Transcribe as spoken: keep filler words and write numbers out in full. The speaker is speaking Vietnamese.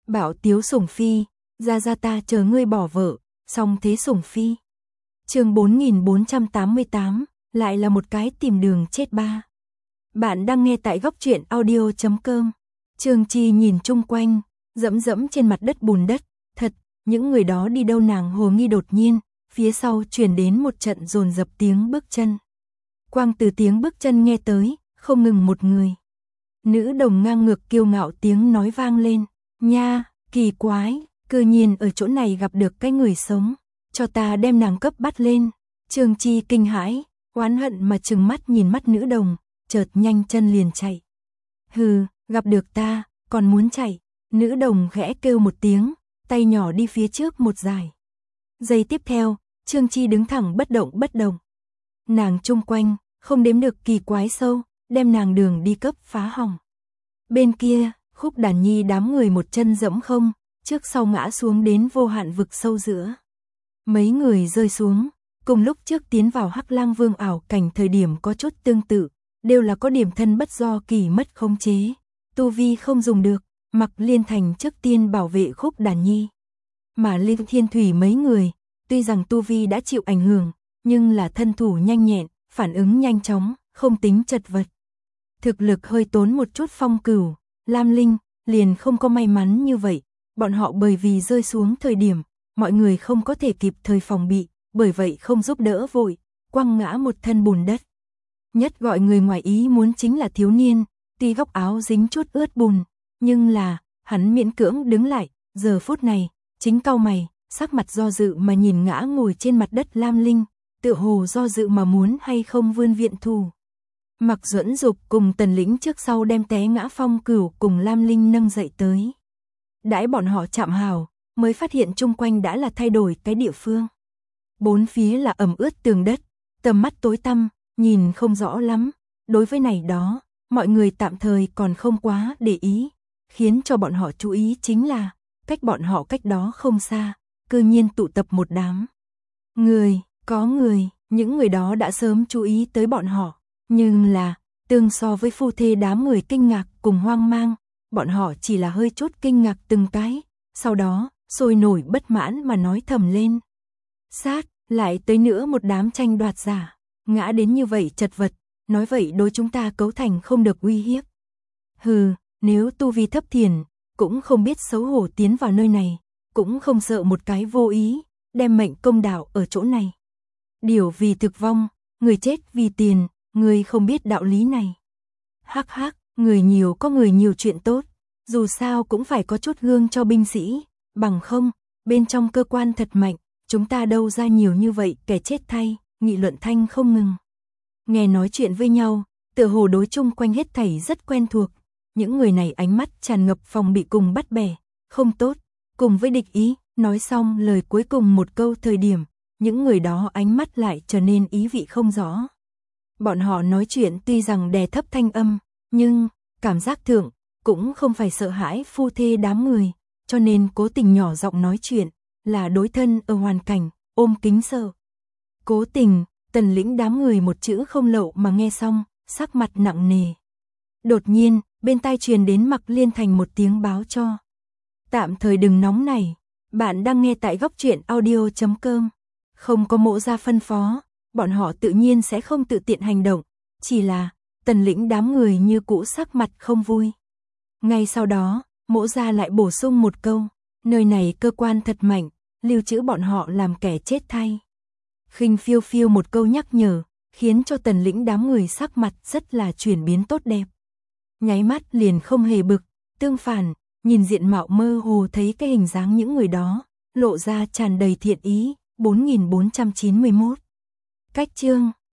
Bảo Tiếu Sủng Phi, ra ra ta chờ ngươi bỏ vợ, xong thế Sủng Phi. Chương bốn nghìn bốn trăm tám mươi tám, lại là một cái tìm đường chết ba. Bạn đang nghe tại góc truyện audio chấm com. Trương Chi nhìn chung quanh, dẫm dẫm trên mặt đất bùn đất, thật, những người đó đi đâu nàng hồ nghi đột nhiên, phía sau truyền đến một trận dồn dập tiếng bước chân. Quang từ tiếng bước chân nghe tới, không ngừng một người. Nữ đồng ngang ngược kiêu ngạo tiếng nói vang lên, nha, kỳ quái, cư nhiên ở chỗ này gặp được cái người sống, cho ta đem nàng cấp bắt lên. Trương Chi kinh hãi, oán hận mà trừng mắt nhìn mắt nữ đồng, chợt nhanh chân liền chạy. Hừ, gặp được ta, còn muốn chạy. Nữ đồng khẽ kêu một tiếng, tay nhỏ đi phía trước một dài. Giây tiếp theo, Trương Chi đứng thẳng bất động bất động. Nàng chung quanh, không đếm được kỳ quái sâu, đem nàng đường đi cấp phá hỏng. Bên kia, Khúc Đàn Nhi đám người một chân dẫm không, trước sau ngã xuống đến vô hạn vực sâu giữa. Mấy người rơi xuống, cùng lúc trước tiến vào Hắc Lang Vương ảo cảnh thời điểm có chút tương tự, đều là có điểm thân bất do kỳ mất khống chế, tu vi không dùng được, Mặc Liên Thành trước tiên bảo vệ Khúc Đàn Nhi. Mà Linh Thiên Thủy mấy người, tuy rằng tu vi đã chịu ảnh hưởng, nhưng là thân thủ nhanh nhẹn, phản ứng nhanh chóng, không tính chật vật. Thực lực hơi tốn một chút Phong Cửu, Lam Linh, liền không có may mắn như vậy, bọn họ bởi vì rơi xuống thời điểm, mọi người không có thể kịp thời phòng bị, bởi vậy không giúp đỡ vội, quăng ngã một thân bùn đất. Nhất gọi người ngoài ý muốn chính là thiếu niên, tuy góc áo dính chút ướt bùn, nhưng là, hắn miễn cưỡng đứng lại, giờ phút này, chính cau mày, sắc mặt do dự mà nhìn ngã ngồi trên mặt đất Lam Linh, tựa hồ do dự mà muốn hay không vươn viện thù. Mặc Duẫn Dục cùng Tần Lĩnh trước sau đem té ngã Phong Cửu cùng Lam Linh nâng dậy tới. Đãi bọn họ chạm hào, mới phát hiện chung quanh đã là thay đổi cái địa phương. Bốn phía là ẩm ướt tường đất, tầm mắt tối tăm, nhìn không rõ lắm. Đối với này đó, mọi người tạm thời còn không quá để ý, khiến cho bọn họ chú ý chính là, cách bọn họ cách đó không xa, cư nhiên tụ tập một đám. Người, có người, những người đó đã sớm chú ý tới bọn họ, nhưng là, tương so với phu thê đám người kinh ngạc cùng hoang mang, bọn họ chỉ là hơi chút kinh ngạc từng cái, sau đó, sôi nổi bất mãn mà nói thầm lên. Sát, lại tới nữa một đám tranh đoạt giả, ngã đến như vậy chật vật, nói vậy đối chúng ta cấu thành không được uy hiếp. Hừ, nếu tu vi thấp thiền, cũng không biết xấu hổ tiến vào nơi này, cũng không sợ một cái vô ý, đem mệnh công đạo ở chỗ này. Điều vì thực vong, người chết vì tiền, người không biết đạo lý này. Hắc hắc, người nhiều có người nhiều chuyện tốt, dù sao cũng phải có chút gương cho binh sĩ, bằng không, bên trong cơ quan thật mạnh, chúng ta đâu ra nhiều như vậy kẻ chết thay, nghị luận thanh không ngừng. Nghe nói chuyện với nhau, tựa hồ đối chung quanh hết thảy rất quen thuộc, những người này ánh mắt tràn ngập phòng bị cùng bắt bẻ, không tốt, cùng với địch ý, nói xong lời cuối cùng một câu thời điểm, những người đó ánh mắt lại trở nên ý vị không rõ. Bọn họ nói chuyện tuy rằng đè thấp thanh âm, nhưng, cảm giác thượng, cũng không phải sợ hãi phu thê đám người, cho nên cố tình nhỏ giọng nói chuyện, là đối thân ở hoàn cảnh, ôm kính sợ. Cố tình, Tần Lĩnh đám người một chữ không lậu mà nghe xong, sắc mặt nặng nề. Đột nhiên, bên tai truyền đến Mặc Liên Thành một tiếng báo cho. Tạm thời đừng nóng này, bạn đang nghe tại góc truyện audio chấm com. Không có Mộ gia phân phó, bọn họ tự nhiên sẽ không tự tiện hành động, chỉ là, Tần Lĩnh đám người như cũ sắc mặt không vui. Ngay sau đó, Mộ gia lại bổ sung một câu, nơi này cơ quan thật mạnh, lưu trữ bọn họ làm kẻ chết thay. Khinh phiêu phiêu một câu nhắc nhở, khiến cho Tần Lĩnh đám người sắc mặt rất là chuyển biến tốt đẹp. Nháy mắt liền không hề bực, tương phản, nhìn diện mạo mơ hồ thấy cái hình dáng những người đó, lộ ra tràn đầy thiện ý. Bốn nghìn bốn trăm chín mươi mốt. Cách chương